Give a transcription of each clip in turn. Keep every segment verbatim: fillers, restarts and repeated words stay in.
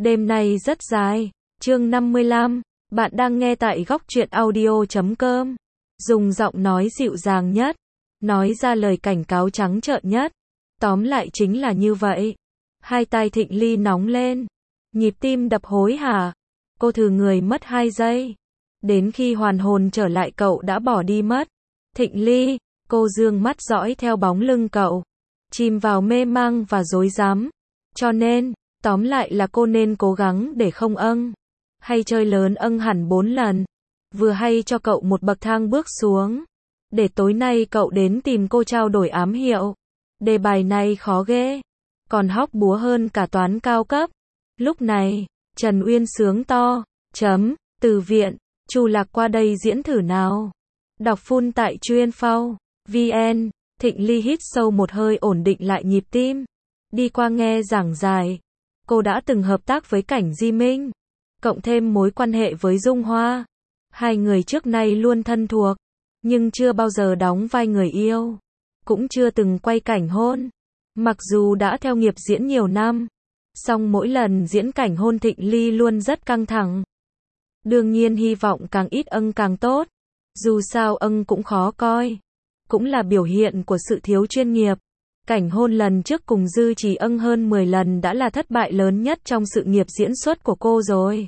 Đêm nay rất dài. Chương năm mươi lăm. Bạn đang nghe tại góc truyện audio chấm com. Dùng giọng nói dịu dàng nhất, nói ra lời cảnh cáo trắng trợn nhất. Tóm lại chính là như vậy. Hai tai Thịnh Ly nóng lên, nhịp tim đập hối hả. Cô thử người mất hai giây. Đến khi hoàn hồn trở lại cậu đã bỏ đi mất. Thịnh Ly, cô dương mắt dõi theo bóng lưng cậu, chìm vào mê mang và rối rắm. Cho nên, tóm lại là cô nên cố gắng để không âng, hay chơi lớn âng hẳn bốn lần. Vừa hay cho cậu một bậc thang bước xuống, để tối nay cậu đến tìm cô trao đổi ám hiệu. Đề bài này khó ghê, còn hóc búa hơn cả toán cao cấp. Lúc này, Trần Uyên sướng to, chấm, từ viện, Chu Lạc qua đây diễn thử nào. Đọc full tại chuyên phao, vn. Thịnh Ly hít sâu một hơi ổn định lại nhịp tim. Đi qua nghe giảng giải, cô đã từng hợp tác với Cảnh Di Minh, cộng thêm mối quan hệ với Dung Hoa. Hai người trước nay luôn thân thuộc, nhưng chưa bao giờ đóng vai người yêu, cũng chưa từng quay cảnh hôn. Mặc dù đã theo nghiệp diễn nhiều năm, song mỗi lần diễn cảnh hôn Thịnh Ly luôn rất căng thẳng. Đương nhiên hy vọng càng ít âng càng tốt, dù sao âng cũng khó coi, cũng là biểu hiện của sự thiếu chuyên nghiệp. Cảnh hôn lần trước cùng Dư Chỉ âng hơn mười lần đã là thất bại lớn nhất trong sự nghiệp diễn xuất của cô rồi.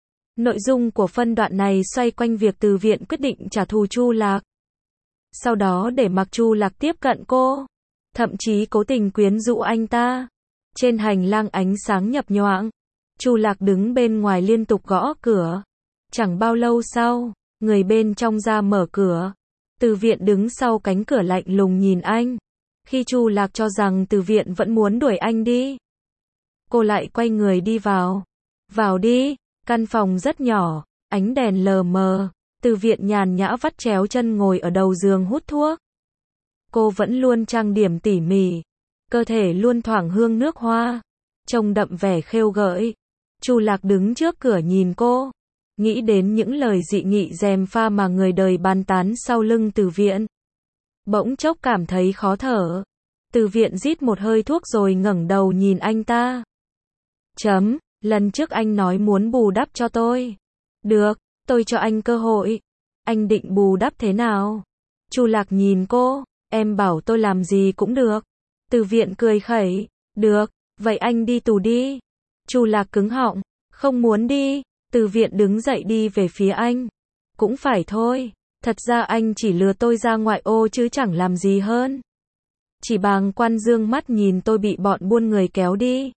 Nội dung của phân đoạn này xoay quanh việc Từ Viện quyết định trả thù Chu Lạc, sau đó để mặc Chu Lạc tiếp cận cô, thậm chí cố tình quyến rũ anh ta. Trên hành lang ánh sáng nhập nhoạng, Chu Lạc đứng bên ngoài liên tục gõ cửa. Chẳng bao lâu sau, người bên trong ra mở cửa. Từ Viện đứng sau cánh cửa lạnh lùng nhìn anh. Khi Chu Lạc cho rằng Từ Viện vẫn muốn đuổi anh đi, cô lại quay người đi vào. Vào đi. Căn phòng rất nhỏ, ánh đèn lờ mờ. Từ Viện nhàn nhã vắt chéo chân ngồi ở đầu giường hút thuốc. Cô vẫn luôn trang điểm tỉ mỉ, cơ thể luôn thoảng hương nước hoa, trông đậm vẻ khêu gợi. Chu Lạc đứng trước cửa nhìn cô, nghĩ đến những lời dị nghị gièm pha mà người đời bàn tán sau lưng Từ Viện. Bỗng chốc cảm thấy khó thở. Từ Viện rít một hơi thuốc rồi ngẩng đầu nhìn anh ta. Chấm, lần trước anh nói muốn bù đắp cho tôi. Được, tôi cho anh cơ hội. Anh định bù đắp thế nào? Chu Lạc nhìn cô, em bảo tôi làm gì cũng được. Từ Viện cười khẩy, được, vậy anh đi tù đi. Chu Lạc cứng họng, không muốn đi. Từ Viện đứng dậy đi về phía anh. Cũng phải thôi, thật ra anh chỉ lừa tôi ra ngoại ô chứ chẳng làm gì hơn. Chỉ bàng quan dương mắt nhìn tôi bị bọn buôn người kéo đi.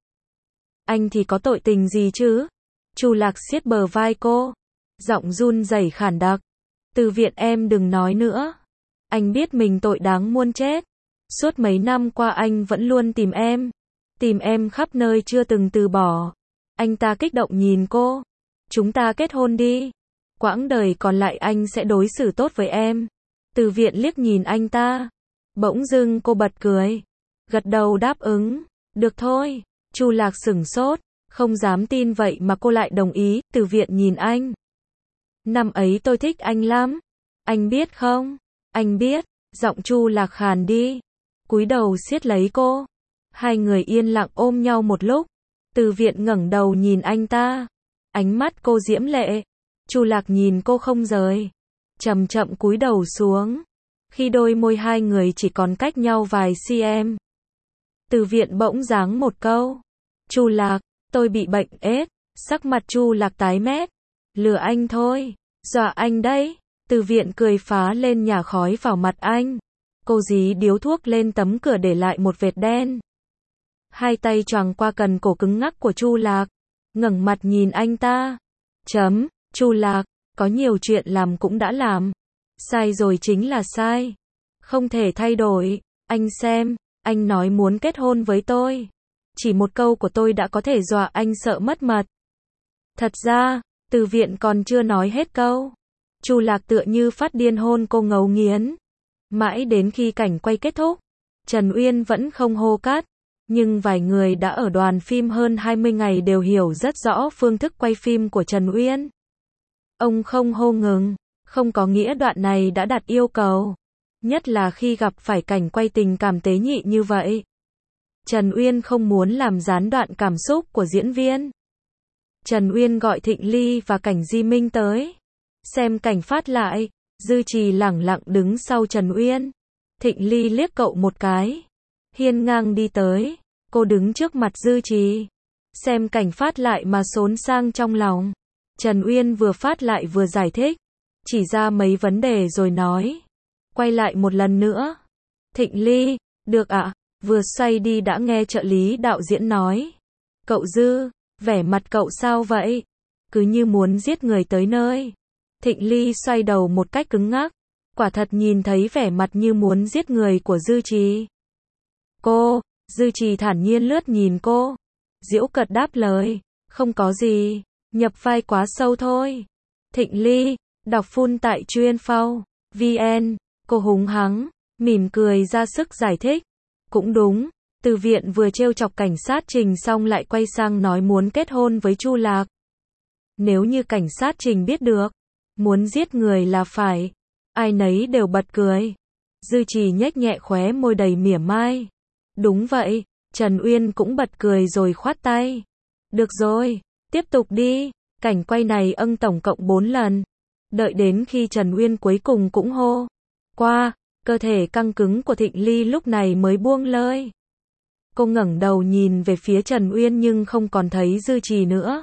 Anh thì có tội tình gì chứ? Chu Lạc siết bờ vai cô, giọng run rẩy khản đặc. Từ Viện em đừng nói nữa. Anh biết mình tội đáng muôn chết. Suốt mấy năm qua anh vẫn luôn tìm em. Tìm em khắp nơi chưa từng từ bỏ. Anh ta kích động nhìn cô. Chúng ta kết hôn đi. Quãng đời còn lại anh sẽ đối xử tốt với em. Từ Viện liếc nhìn anh ta. Bỗng dưng cô bật cười. Gật đầu đáp ứng. Được thôi. Chu Lạc sửng sốt, không dám tin vậy mà cô lại đồng ý. Từ Viện nhìn anh. Năm ấy tôi thích anh lắm. Anh biết không? Anh biết. Giọng Chu Lạc khàn đi, cúi đầu siết lấy cô. Hai người yên lặng ôm nhau một lúc. Từ Viện ngẩng đầu nhìn anh ta. Ánh mắt cô diễm lệ. Chu Lạc nhìn cô không rời, chậm chậm cúi đầu xuống. Khi đôi môi hai người chỉ còn cách nhau vài cm, Từ Viện bỗng giáng một câu. Chu Lạc, tôi bị bệnh ết. Sắc mặt Chu Lạc tái mét. Lừa anh thôi, dọa anh đấy. Từ Viện cười phá lên nhả khói vào mặt anh. Cô dí điếu thuốc lên tấm cửa để lại một vệt đen. Hai tay choàng qua cần cổ cứng ngắc của Chu Lạc, ngẩng mặt nhìn anh ta. Chấm, Chu Lạc, có nhiều chuyện làm cũng đã làm. Sai rồi chính là sai. Không thể thay đổi. Anh xem, anh nói muốn kết hôn với tôi. Chỉ một câu của tôi đã có thể dọa anh sợ mất mật. Thật ra, Từ Viện còn chưa nói hết câu. Chu Lạc tựa như phát điên hôn cô ngấu nghiến. Mãi đến khi cảnh quay kết thúc, Trần Uyên vẫn không hô cắt. Nhưng vài người đã ở đoàn phim hơn hai mươi ngày đều hiểu rất rõ phương thức quay phim của Trần Uyên. Ông không hô ngừng, không có nghĩa đoạn này đã đặt yêu cầu. Nhất là khi gặp phải cảnh quay tình cảm tế nhị như vậy. Trần Uyên không muốn làm gián đoạn cảm xúc của diễn viên. Trần Uyên gọi Thịnh Ly và Cảnh Di Minh tới. Xem cảnh phát lại, Dư Trì lẳng lặng đứng sau Trần Uyên. Thịnh Ly liếc cậu một cái, hiên ngang đi tới, cô đứng trước mặt Dư Trì. Xem cảnh phát lại mà xốn sang trong lòng. Trần Uyên vừa phát lại vừa giải thích, chỉ ra mấy vấn đề rồi nói. Quay lại một lần nữa. Thịnh Ly, được ạ, vừa xoay đi đã nghe trợ lý đạo diễn nói. Cậu Dư, vẻ mặt cậu sao vậy? Cứ như muốn giết người tới nơi. Thịnh Ly xoay đầu một cách cứng ngắc, quả thật nhìn thấy vẻ mặt như muốn giết người của Dư Trì. Cô, Dư Trì thản nhiên lướt nhìn cô. Giễu cợt đáp lời, không có gì, nhập vai quá sâu thôi. Thịnh Ly, đọc full tại chuyên phao, vn, cô húng hắng, mỉm cười ra sức giải thích. Cũng đúng, Từ Viện vừa trêu chọc cảnh sát Trình xong lại quay sang nói muốn kết hôn với Chu Lạc. Nếu như cảnh sát Trình biết được, muốn giết người là phải, ai nấy đều bật cười. Dư Trì nhếch nhẹ khóe môi đầy mỉa mai. Đúng vậy, Trần Uyên cũng bật cười rồi khoát tay. Được rồi, tiếp tục đi. Cảnh quay này âng tổng cộng bốn lần. Đợi đến khi Trần Uyên cuối cùng cũng hô qua, cơ thể căng cứng của Thịnh Ly lúc này mới buông lơi. Cô ngẩng đầu nhìn về phía Trần Uyên nhưng không còn thấy Dư Trì nữa.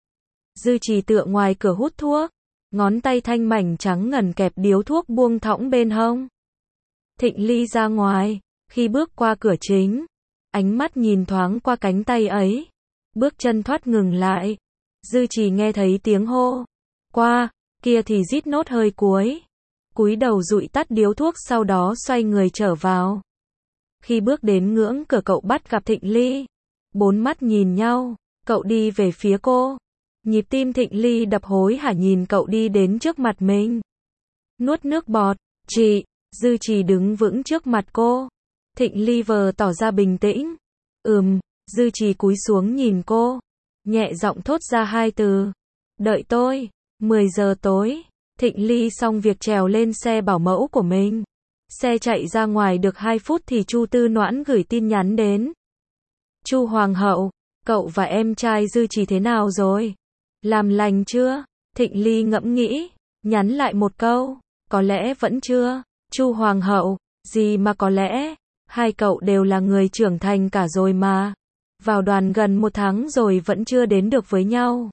Dư Trì tựa ngoài cửa hút thuốc, ngón tay thanh mảnh trắng ngần kẹp điếu thuốc buông thõng bên hông. Thịnh Ly ra ngoài, khi bước qua cửa chính, ánh mắt nhìn thoáng qua cánh tay ấy, bước chân thoát ngừng lại. Dư Trì nghe thấy tiếng hô qua, kia thì rít nốt hơi cuối, cúi đầu dụi tắt điếu thuốc sau đó xoay người trở vào. Khi bước đến ngưỡng cửa cậu bắt gặp Thịnh Ly, bốn mắt nhìn nhau, cậu đi về phía cô. Nhịp tim Thịnh Ly đập hối hả nhìn cậu đi đến trước mặt mình. Nuốt nước bọt, chị, Dư Trì đứng vững trước mặt cô. Thịnh Ly vờ tỏ ra bình tĩnh. Ừm, Dư Trì cúi xuống nhìn cô, nhẹ giọng thốt ra hai từ. Đợi tôi. mười giờ tối, Thịnh Ly xong việc trèo lên xe bảo mẫu của mình. Xe chạy ra ngoài được hai phút thì Chu Tư Noãn gửi tin nhắn đến. Chu Hoàng hậu, cậu và em trai Dư Trì thế nào rồi? Làm lành chưa? Thịnh Ly ngẫm nghĩ, nhắn lại một câu, có lẽ vẫn chưa. Chu Hoàng hậu, gì mà có lẽ, hai cậu đều là người trưởng thành cả rồi mà. Vào đoàn gần một tháng rồi vẫn chưa đến được với nhau.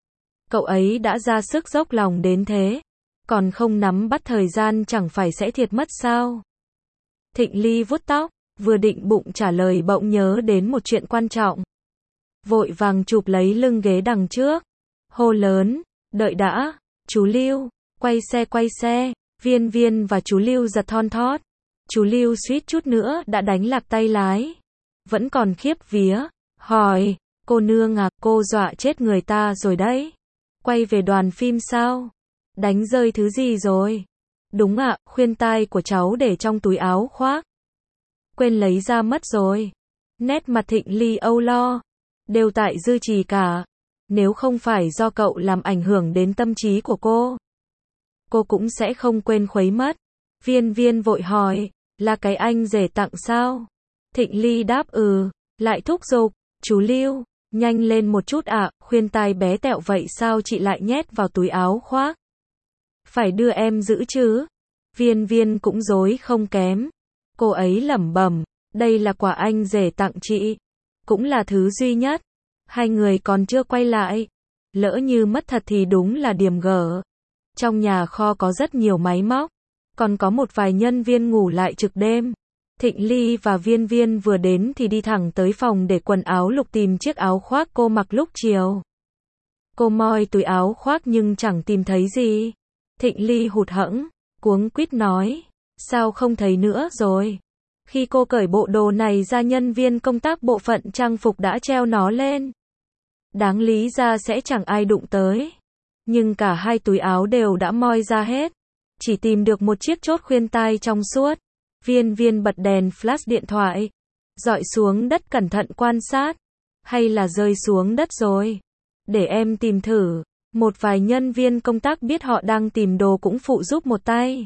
Cậu ấy đã ra sức dốc lòng đến thế, còn không nắm bắt thời gian chẳng phải sẽ thiệt mất sao? Thịnh Ly vuốt tóc, vừa định bụng trả lời bỗng nhớ đến một chuyện quan trọng. Vội vàng chụp lấy lưng ghế đằng trước, hô lớn, đợi đã, chú Lưu, quay xe quay xe. Viên Viên và chú Lưu giật thon thót. Chú Lưu suýt chút nữa đã đánh lạc tay lái. Vẫn còn khiếp vía, hỏi, cô nương à, cô dọa chết người ta rồi đấy. Quay về đoàn phim sao? Đánh rơi thứ gì rồi? Đúng ạ, khuyên tai của cháu để trong túi áo khoác. Quên lấy ra mất rồi. Nét mặt Thịnh Ly âu lo. Đều tại Dư Trì cả. Nếu không phải do cậu làm ảnh hưởng đến tâm trí của cô, cô cũng sẽ không quên khuấy mất. Viên Viên vội hỏi, là cái anh rể tặng sao? Thịnh Ly đáp ừ, lại thúc giục, chú Lưu, nhanh lên một chút ạ, à, khuyên tai bé tẹo vậy sao chị lại nhét vào túi áo khoác? Phải đưa em giữ chứ? Viên Viên cũng dối không kém. Cô ấy lẩm bẩm, đây là quà anh rể tặng chị, cũng là thứ duy nhất. Hai người còn chưa quay lại. Lỡ như mất thật thì đúng là điểm gở. Trong nhà kho có rất nhiều máy móc, còn có một vài nhân viên ngủ lại trực đêm. Thịnh Ly và Viên Viên vừa đến thì đi thẳng tới phòng để quần áo lục tìm chiếc áo khoác cô mặc lúc chiều. Cô moi túi áo khoác nhưng chẳng tìm thấy gì. Thịnh Ly hụt hẫng, cuống quýt nói, sao không thấy nữa rồi? Khi cô cởi bộ đồ này ra nhân viên công tác bộ phận trang phục đã treo nó lên. Đáng lý ra sẽ chẳng ai đụng tới. Nhưng cả hai túi áo đều đã moi ra hết. Chỉ tìm được một chiếc chốt khuyên tai trong suốt. Viên Viên bật đèn flash điện thoại, dọi xuống đất cẩn thận quan sát. Hay là rơi xuống đất rồi? Để em tìm thử. Một vài nhân viên công tác biết họ đang tìm đồ cũng phụ giúp một tay.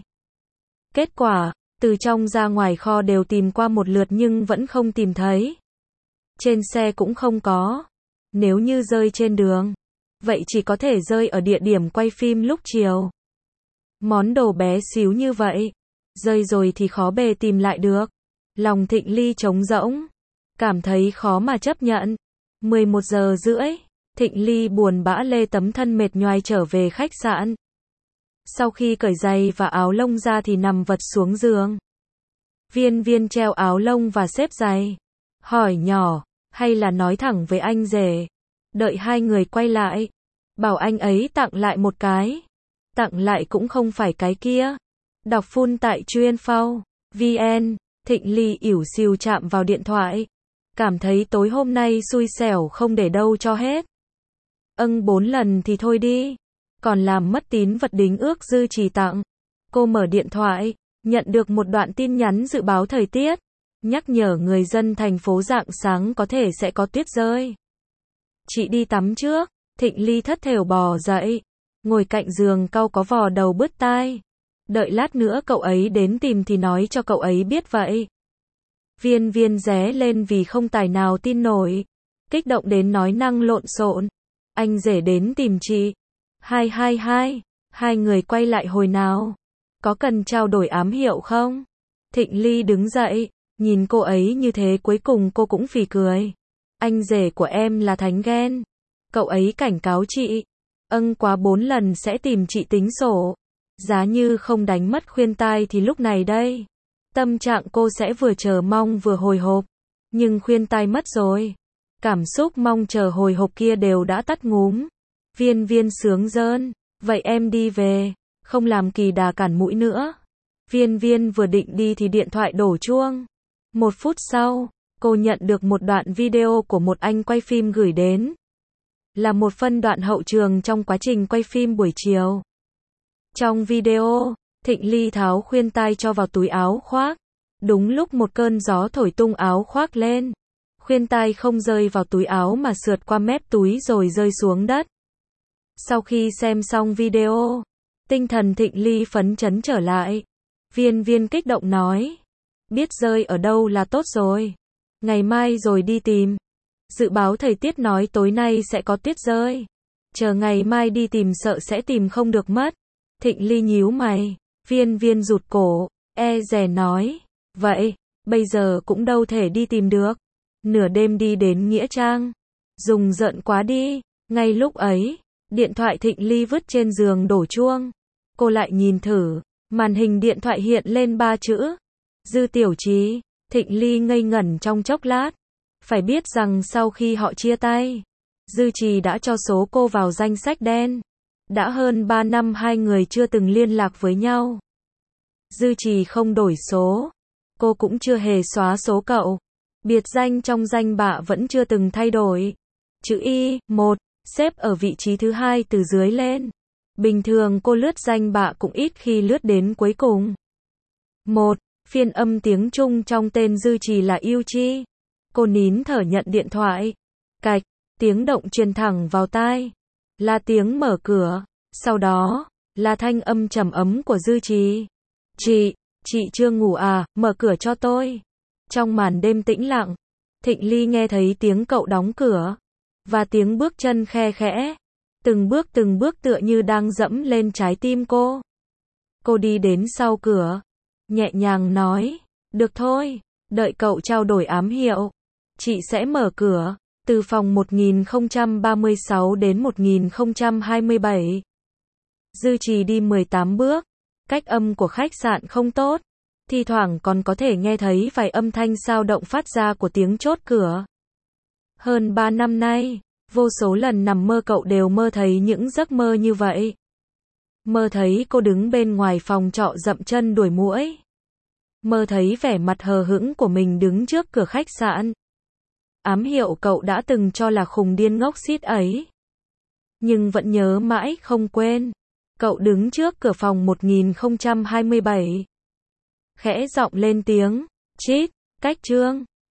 Kết quả, từ trong ra ngoài kho đều tìm qua một lượt nhưng vẫn không tìm thấy. Trên xe cũng không có. Nếu như rơi trên đường, vậy chỉ có thể rơi ở địa điểm quay phim lúc chiều. Món đồ bé xíu như vậy, rơi rồi thì khó bề tìm lại được. Lòng Thịnh Ly trống rỗng, cảm thấy khó mà chấp nhận. mười một giờ rưỡi, Thịnh Ly buồn bã lê tấm thân mệt nhoài trở về khách sạn. Sau khi cởi giày và áo lông ra thì nằm vật xuống giường. Viên Viên treo áo lông và xếp giày, hỏi nhỏ, hay là nói thẳng với anh rể. Đợi hai người quay lại, bảo anh ấy tặng lại một cái. Tặng lại cũng không phải cái kia. Đọc full tại chuyên phao vn. Thịnh Ly ỉu xìu chạm vào điện thoại, cảm thấy tối hôm nay xui xẻo không để đâu cho hết. Âng bốn lần thì thôi đi, còn làm mất tín vật đính ước Dư Trì tặng. Cô mở điện thoại, nhận được một đoạn tin nhắn dự báo thời tiết, nhắc nhở người dân thành phố rạng sáng có thể sẽ có tuyết rơi. Chị đi tắm trước. Thịnh Ly thất thểu bò dậy, ngồi cạnh giường cau có vò đầu bứt tai. Đợi lát nữa cậu ấy đến tìm thì nói cho cậu ấy biết vậy. Viên Viên ré lên vì không tài nào tin nổi, kích động đến nói năng lộn xộn. Anh rể đến tìm chị. Hai hai hai, hai người quay lại hồi nào? Có cần trao đổi ám hiệu không? Thịnh Ly đứng dậy, nhìn cô ấy như thế cuối cùng cô cũng phì cười. Anh rể của em là thánh ghen. Cậu ấy cảnh cáo chị. Âng quá bốn lần sẽ tìm chị tính sổ. Giá như không đánh mất khuyên tai thì lúc này đây. Tâm trạng cô sẽ vừa chờ mong vừa hồi hộp. Nhưng khuyên tai mất rồi. Cảm xúc mong chờ hồi hộp kia đều đã tắt ngúm. Viên Viên sướng rơn. Vậy em đi về, không làm kỳ đà cản mũi nữa. Viên Viên vừa định đi thì điện thoại đổ chuông. Một phút sau, cô nhận được một đoạn video của một anh quay phim gửi đến. Là một phân đoạn hậu trường trong quá trình quay phim buổi chiều. Trong video, Thịnh Ly tháo khuyên tai cho vào túi áo khoác. Đúng lúc một cơn gió thổi tung áo khoác lên. Khuyên tai không rơi vào túi áo mà sượt qua mép túi rồi rơi xuống đất. Sau khi xem xong video, tinh thần Thịnh Ly phấn chấn trở lại. Viên Viên kích động nói. Biết rơi ở đâu là tốt rồi. Ngày mai rồi đi tìm. Dự báo thời tiết nói tối nay sẽ có tuyết rơi. Chờ ngày mai đi tìm sợ sẽ tìm không được mất. Thịnh Ly nhíu mày. Viên Viên rụt cổ, e dè nói. Vậy, bây giờ cũng đâu thể đi tìm được. Nửa đêm đi đến Nghĩa Trang. Dùng giận quá đi. Ngay lúc ấy, điện thoại Thịnh Ly vứt trên giường đổ chuông. Cô lại nhìn thử, màn hình điện thoại hiện lên ba chữ. Dư Tiểu Trì. Thịnh Ly ngây ngẩn trong chốc lát. Phải biết rằng sau khi họ chia tay, Dư Trì đã cho số cô vào danh sách đen. Đã hơn ba năm hai người chưa từng liên lạc với nhau. Dư Trì không đổi số. Cô cũng chưa hề xóa số cậu. Biệt danh trong danh bạ vẫn chưa từng thay đổi. Chữ Y, một, xếp ở vị trí thứ hai từ dưới lên. Bình thường cô lướt danh bạ cũng ít khi lướt đến cuối cùng. Một, phiên âm tiếng Trung trong tên Dư Trì là Yêu Chi. Cô nín thở nhận điện thoại. Cạch, tiếng động truyền thẳng vào tai. Là tiếng mở cửa. Sau đó, là thanh âm trầm ấm của Dư Trì. Chị, chị chưa ngủ à, mở cửa cho tôi. Trong màn đêm tĩnh lặng, Thịnh Ly nghe thấy tiếng cậu đóng cửa. Và tiếng bước chân khe khẽ. Từng bước từng bước tựa như đang dẫm lên trái tim cô. Cô đi đến sau cửa. Nhẹ nhàng nói. Được thôi, đợi cậu trao đổi ám hiệu. Chị sẽ mở cửa. Từ phòng một nghìn không trăm ba mươi sáu đến một nghìn không trăm hai mươi bảy. Dư Trì đi mười tám bước. Cách âm của khách sạn không tốt. Thi thoảng còn có thể nghe thấy vài âm thanh sao động phát ra của tiếng chốt cửa. Hơn ba năm nay, vô số lần nằm mơ cậu đều mơ thấy những giấc mơ như vậy. Mơ thấy cô đứng bên ngoài phòng trọ dậm chân đuổi muỗi. Mơ thấy vẻ mặt hờ hững của mình đứng trước cửa khách sạn. Ám hiệu cậu đã từng cho là khùng điên ngốc xít ấy. Nhưng vẫn nhớ mãi không quên. Cậu đứng trước cửa phòng một nghìn không trăm hai mươi bảy. Khẽ giọng lên tiếng. Chít, cách chương.